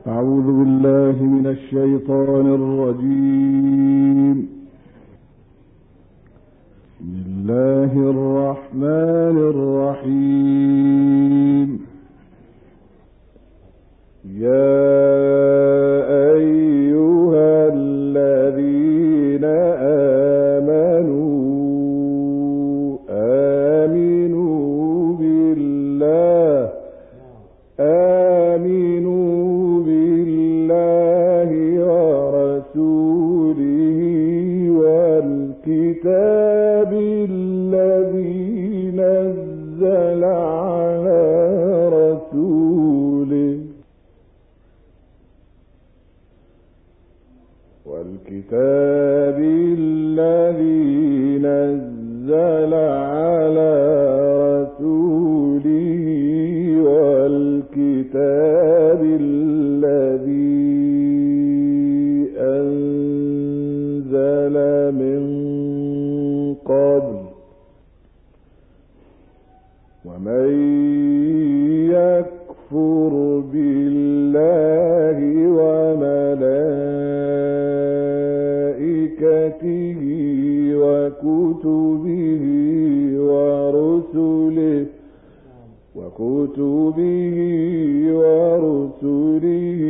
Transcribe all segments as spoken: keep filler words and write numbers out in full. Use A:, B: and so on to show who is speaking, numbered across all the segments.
A: أعوذ بالله من الشيطان الرجيم. بسم الله الرحمن الرحيم. يا أيها الذين آمنوا آمنوا بالله آمنوا بالله ورسوله والكتاب الذي نزل على رسوله والكتاب الذي نزل على رسوله والكتاب الذي أنزل من قبل ومن يكفر بالله وملائكته وكتبه ورسله وكتبه ورسله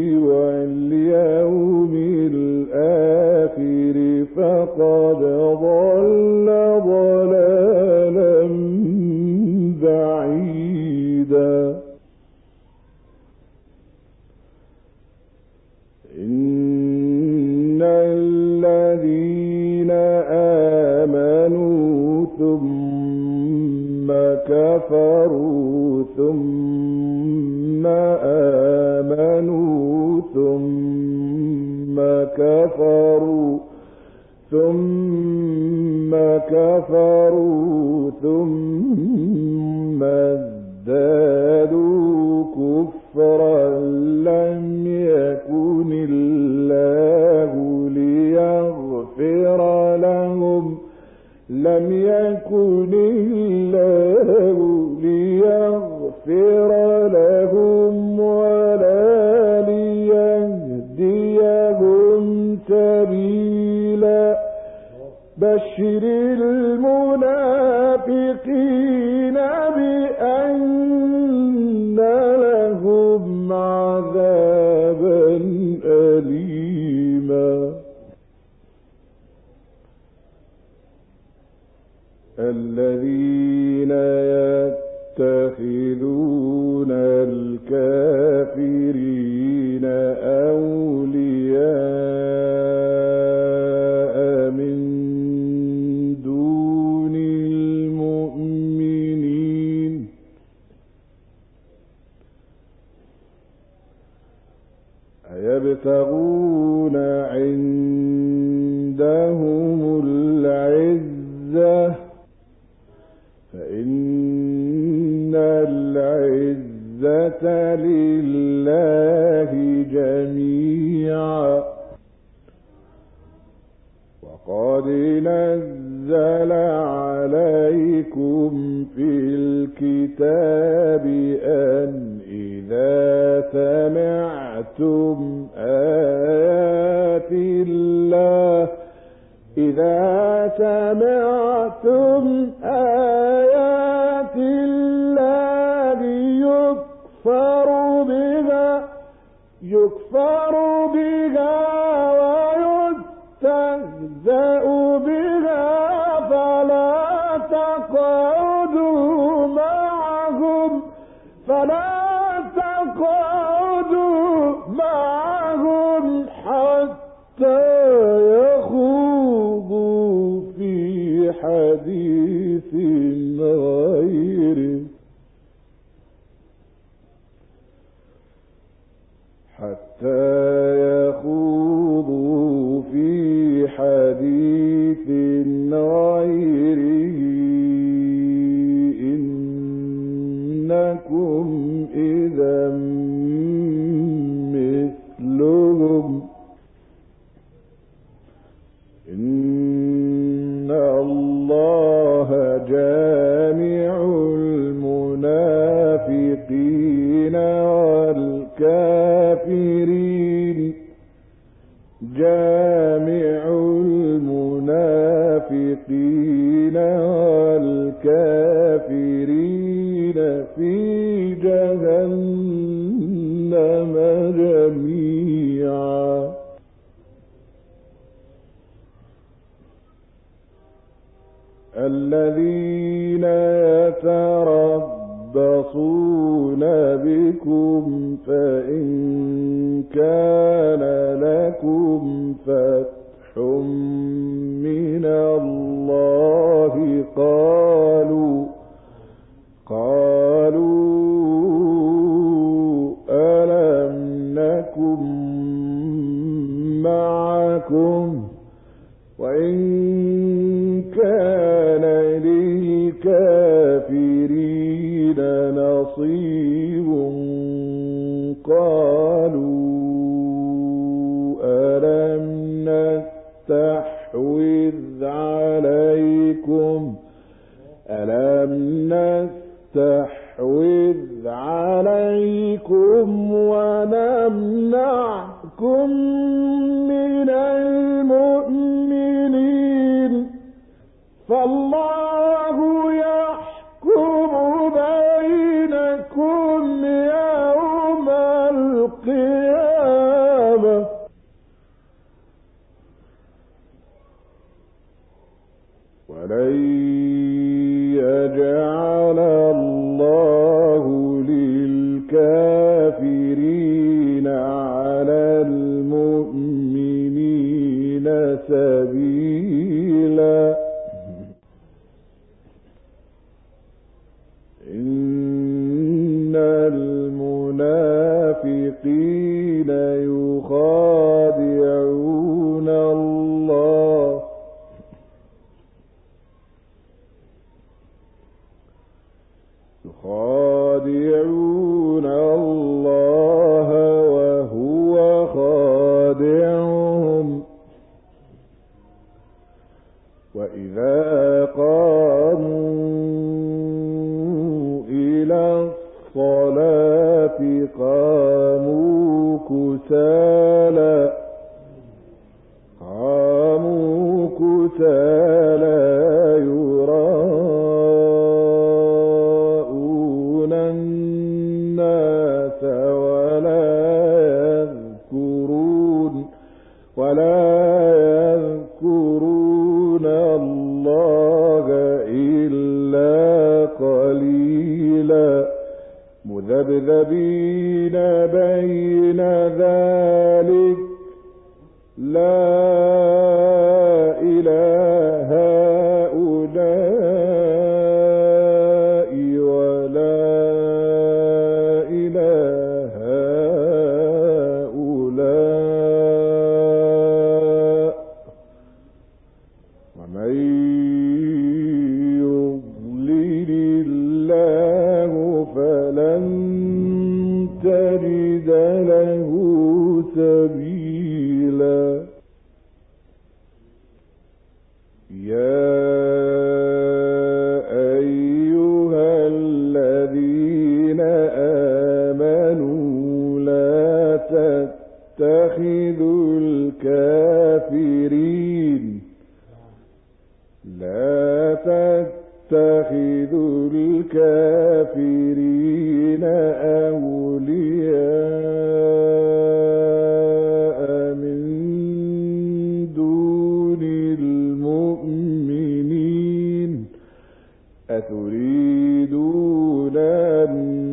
A: واليوم الآخر فقد ضل ضلالا بعيدا. إن الذين آمنوا ثم كفروا ثم آمنوا ثم كفروا ثم كفروا ثم ازدادوا كفرا لم يكن الله ليغفر لهم لم يكن الله ليغفر لهم ولا ليهديهم سبيلا. بشر المنافقين بأن لهم عذابا أليما. الذين يتخذون الكافرين أولياء من دون المؤمنين أيبتغون عندهم العزة فإن العزة لله جميعا. وقد نزل عليكم في الكتاب أن إذا سمعتم آيات الله إذا سمعتم آيات الله يكفر بها يكفر بها ويستهزأ بها فلا تقعدوا معهم فلا تقعدوا معهم حتى يخوضوا في حديث غيره حتى يخوضوا في حديث غيره إنكم إذا مثلهم. إن الله جامع المنافقين والكافرين جهنم جميعا الذين يتربصون بكم فإن كان لكم فتح من الله قالوا قالوا ألم نكن معكم وإن كان للكافرين نصيب قالوا ألم نستحوذ عليكم ألم نستحوذ عليكم ونمنعكم من المؤمنين فالله يحكم بينكم يوم القيامة ولن يجعل الله للكافرين على المؤمنين سبيلا إن المنافقين يخادعون الله يخادعون الله وهو خادعهم وإذا قاموا إلى الصلاة قاموا كسالى قاموا كسالى يراءون الناس ولا يذكرون ولا يذكرون الله إلا قليلا مذبذبين بين ذلك لا إله هؤلاء ولا إله هؤلاء ومن يضلل الله فلن تجد له سبيلا يا أيها الذين آمنوا لا تتخذوا الكافرين لا تتخذوا الكافرين أولياء من دون المؤمنين أتريدون أن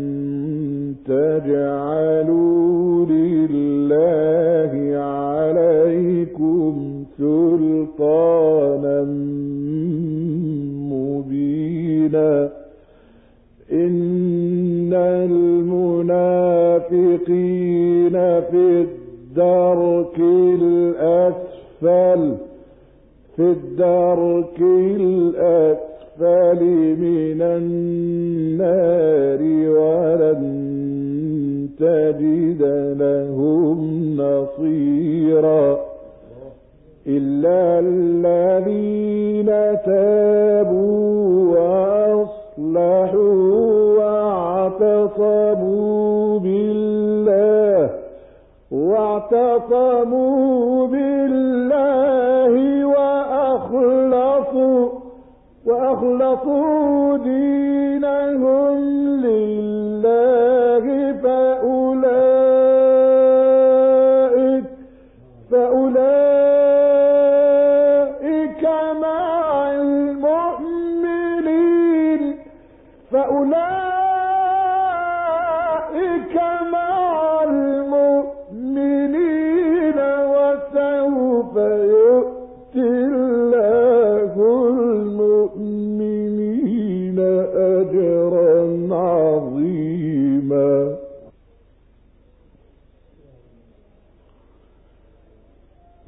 A: تجعلوا لله عليكم سلطانا مبينا إن المنافقين في الدرك الأسفل في الدرك الأسفل من النار ولن تجد لهم نصيرا إلا الذين تابوا وأصلحوا واعتصموا بالله واعتصموا بالله وأخلصوا وأخلصوا دينهم لله فأولئك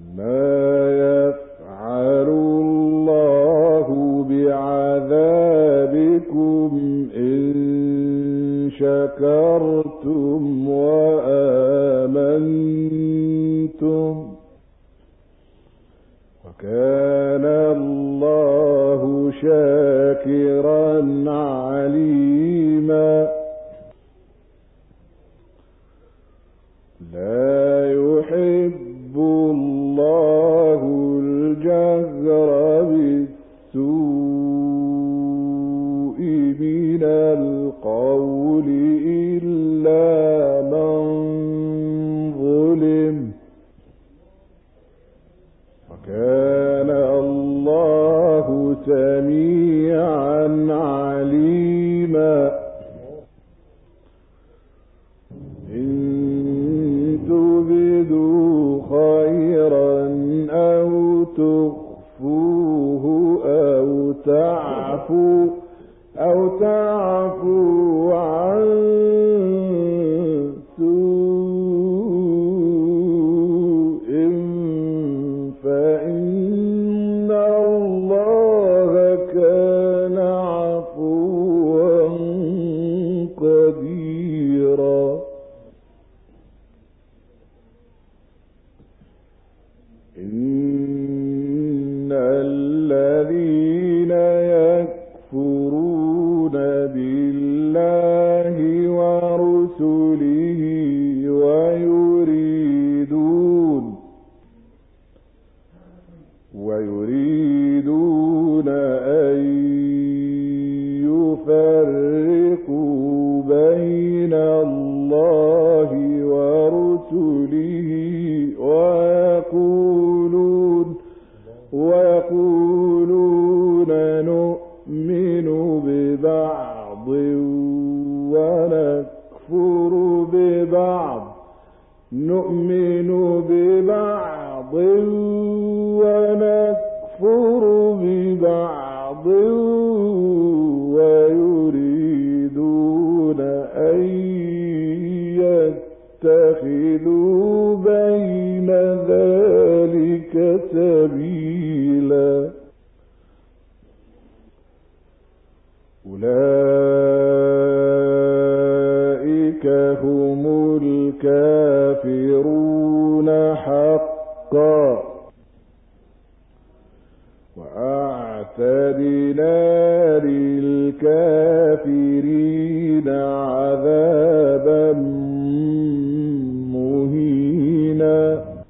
A: ما يفعل الله بعذابكم إن شكرتم وآمنتم وكان الله شاكرا عليما لا يحب الله الجهر بالسوء من القول إلا من ظلم وكان الله سميعا عليما إن تبدوا خيرا أو تخفوه أو تعفو أو تعفو عن سوء فإن الله كان عفوا قديرا إن الذين يكفرون بالله ورسله ويريدون ويريدون أن يفرقوا بين الله ورسله ويقولون ويقولون نؤمن ببعض ونكفر ببعض نؤمن ببعض ونكفر ببعض ويريدون أن يتخذوا بين ذلك سبيلا أولئك هم الكافرون حقا وأعتدنا للكافرين عذابا مهينا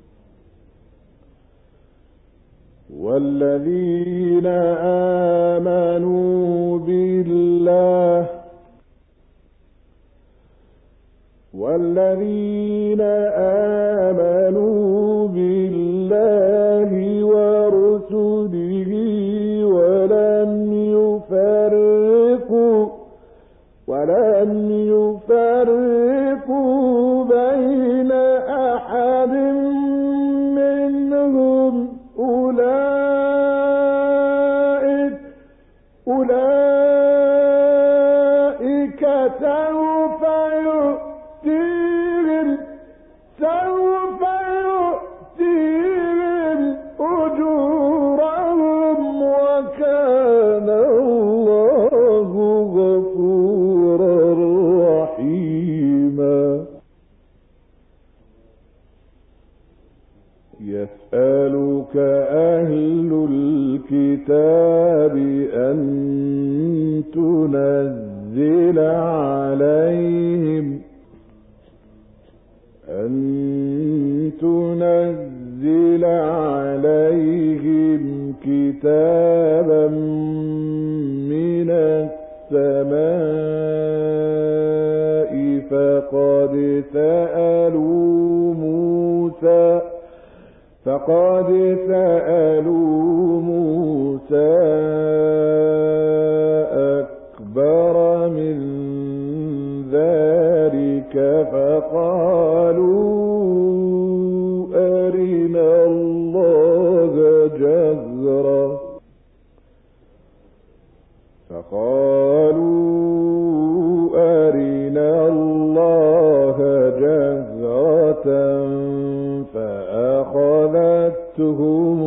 A: والذين آمنوا بالله والذين آمنوا بالله ورسله ولم يفرقوا ولم يفرقوا بين أحد منهم أولئك أولئك سوف يؤتيهم سوف يؤتيهم أجورهم وكان الله غفورا رحيما يسألك أهل الكتاب أن تنزل عليهم أن تنزل عليهم كتابا من السماء فقد سألوا موسى فقد سألوا موسى أكبر من ذلك فقالوا أرنا الله جهرا فقالوا أرنا الله جهرة فأخذت فأخذتهم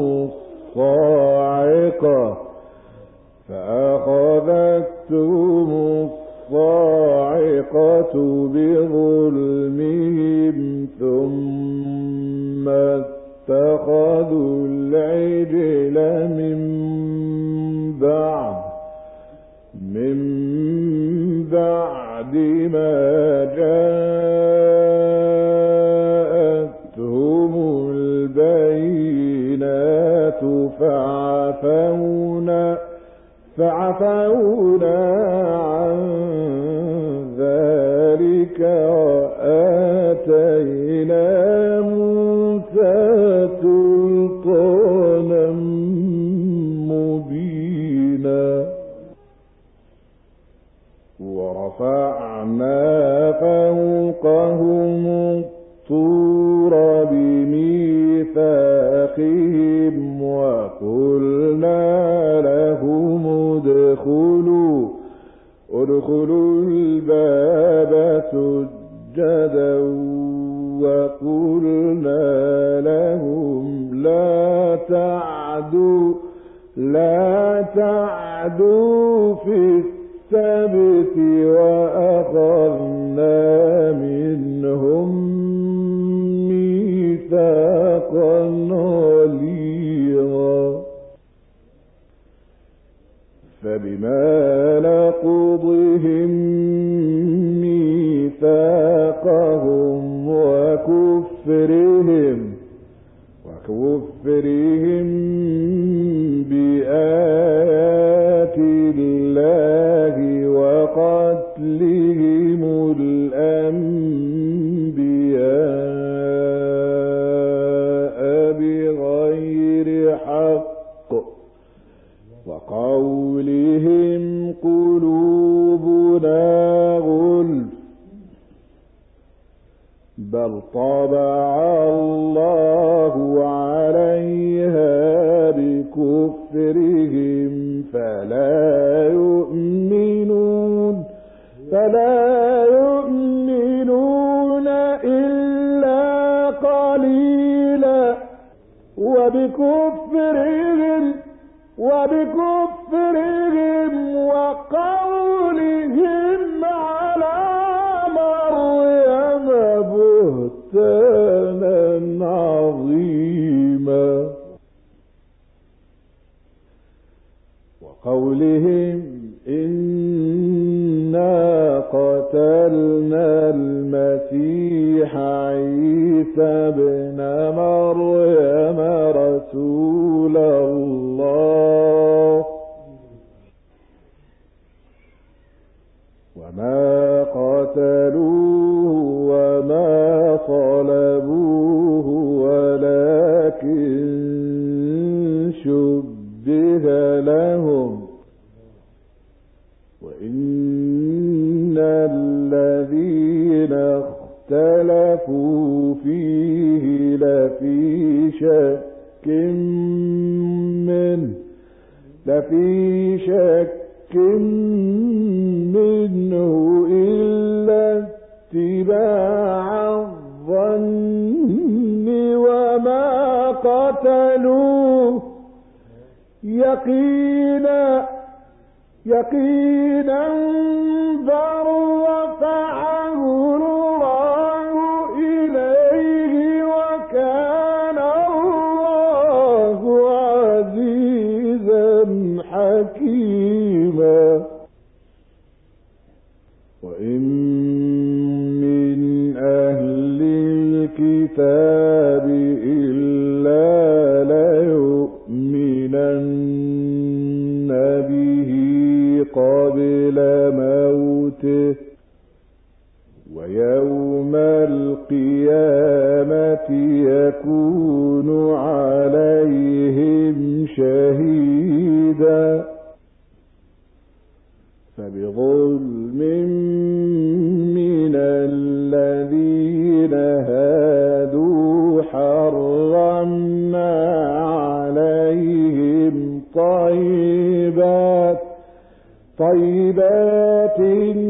A: الصاعقة فأخذتهم الصاعقة بظلمهم ثم اتخذوا العجل من بعد من بعد ما جاءتهم البينات فعفونا فعفونا عن ذلك وآتينا موسى سلطانا مبينا ورفعنا فوقهم الطور بميثاقهم وقلنا لهم ادخلوا ادخلوا الباب سجدا وقلنا لهم لا تعدوا لا تعدوا في السبت وأخذنا منهم ميثاقا غليظا فبما نقضهم ميثاقهم وكفرهم وكفرهم بآيات الله وقتلهم الأنبياء بغير حق وقولهم قلوبنا غلف بل طبع الله عليها بكفرهم فلا يؤمنون فلا يؤمنون إلا قليلا وبكفرهم وبكفرهم وقولهم على مريم بهتانا عظيما وقولهم إنا قتلنا المسيح عيسى ابن مريم رسول الله وما قتلوه وما صلبوه ولكن شبه لهم وإن الذين اختلفوا فيه لفي شك منه لفي شك منه إلا اتباع الظن وما قتلوه يقينا يقينا بل رفعه الله إليه وكان الله عزيزا حكيما وإن من أهل الكتاب إلا ليؤمنن به قبل موته ويوم القيامة يكون عليهم شهيدا فبظلم من الذين هادوا حرمنا عليهم طيبات طيبات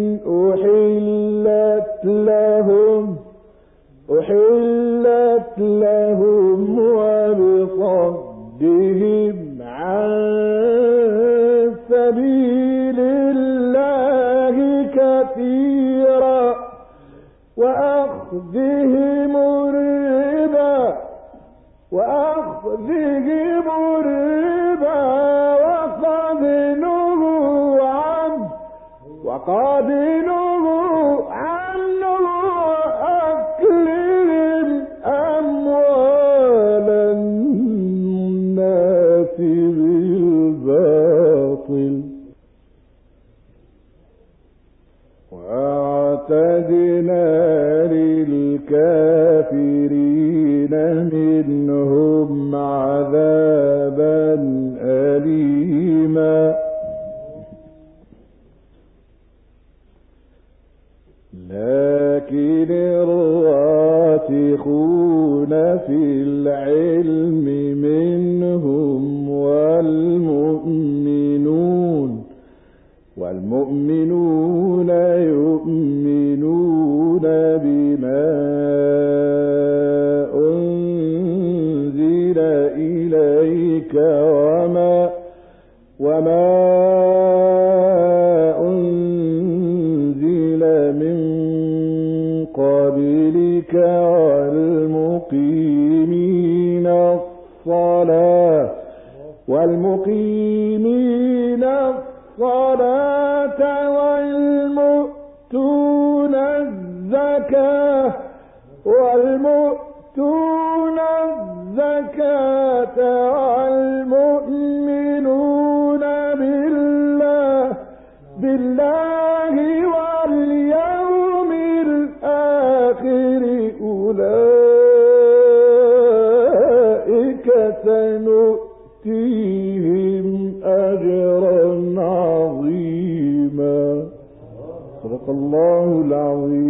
A: أحلت لهم أحلت لهم وبصالح أخذهم الربا وقد نهوا عنه وقد نهوا عنه وأكلهم أموال الناس بالباطل وأعتدنا للكافرين منهم عذابا أليما لكن الراسخون في العلم منهم والمؤمنون والمؤمنون يؤمنون بما أنزل إليك وما وما أنزل من قبلك والمقيمين الصلاة والمقيمين الصلاة والمؤتون الزكاة والمؤتون الزكاة والمؤمنون بالله بالله واليوم الآخر أولئك سنؤتيهم أجرا عظيما. صدق الله العظيم.